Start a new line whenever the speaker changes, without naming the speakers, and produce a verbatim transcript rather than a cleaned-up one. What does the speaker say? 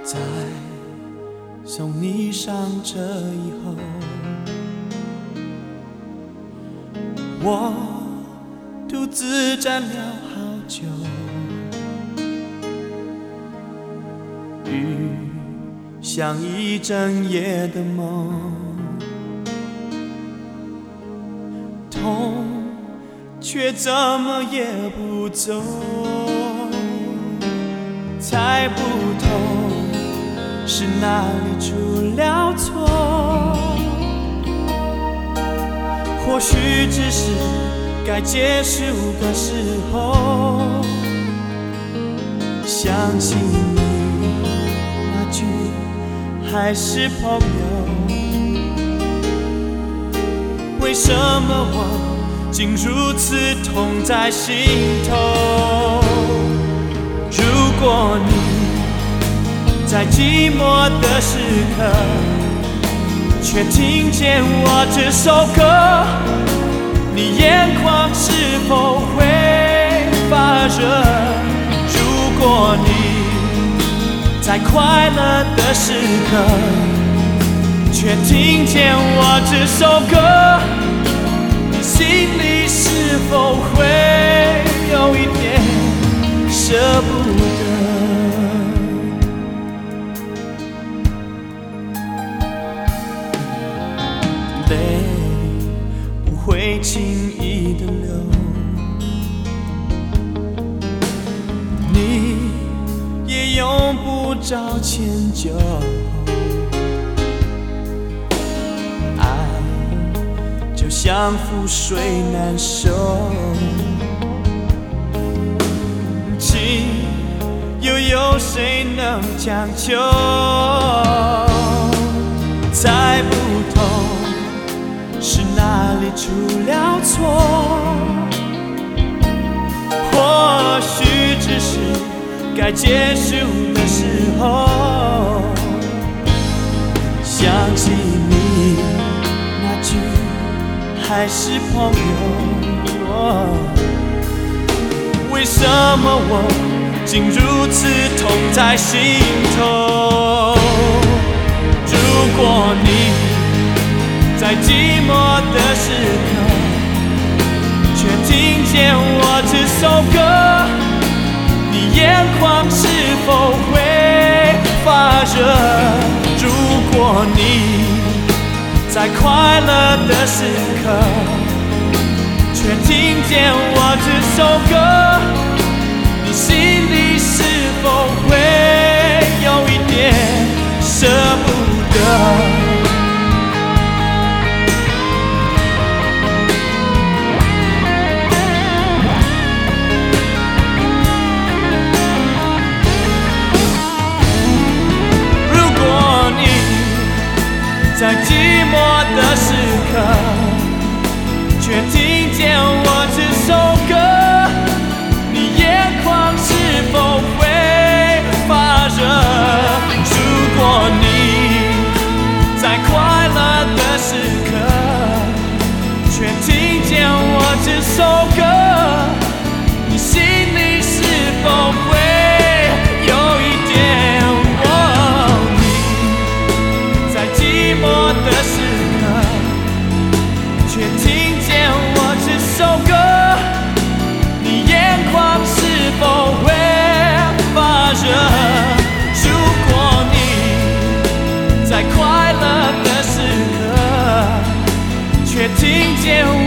在送你上车以后，我独自站了好久，雨像一整夜的梦，痛却怎么也不走，猜不透是哪里出了错，或许只是该结束的时候。想起你那句还是朋友，为什么我竟如此痛在心头？如果你在寂寞的时刻却听见我这首歌，你眼眶是否会发热？如果你在快乐的时刻却听见我这首歌，你心里是否会有一点舍不得？泪不会轻易的流，你也用不着迁就，爱就像覆水难收，情又有谁能强求？猜不透是哪里出了错，或许只是该结束的时候。想起你那句还是朋友，为什么我竟如此痛在心头？如果你在寂寞的时刻却听见我这首歌，你眼眶是否会发热？如果你在快乐的时刻却听见我这首歌，你心里是否会有一点舍不得？在寂寞的时刻却听见我这首歌，你眼眶是否会发热？如果你在快乐的时刻却听见我这首歌，你心里是否会有一点寂寞的时刻却听见我这首歌，你眼眶是否会发热？如果你在快乐的时刻却听见我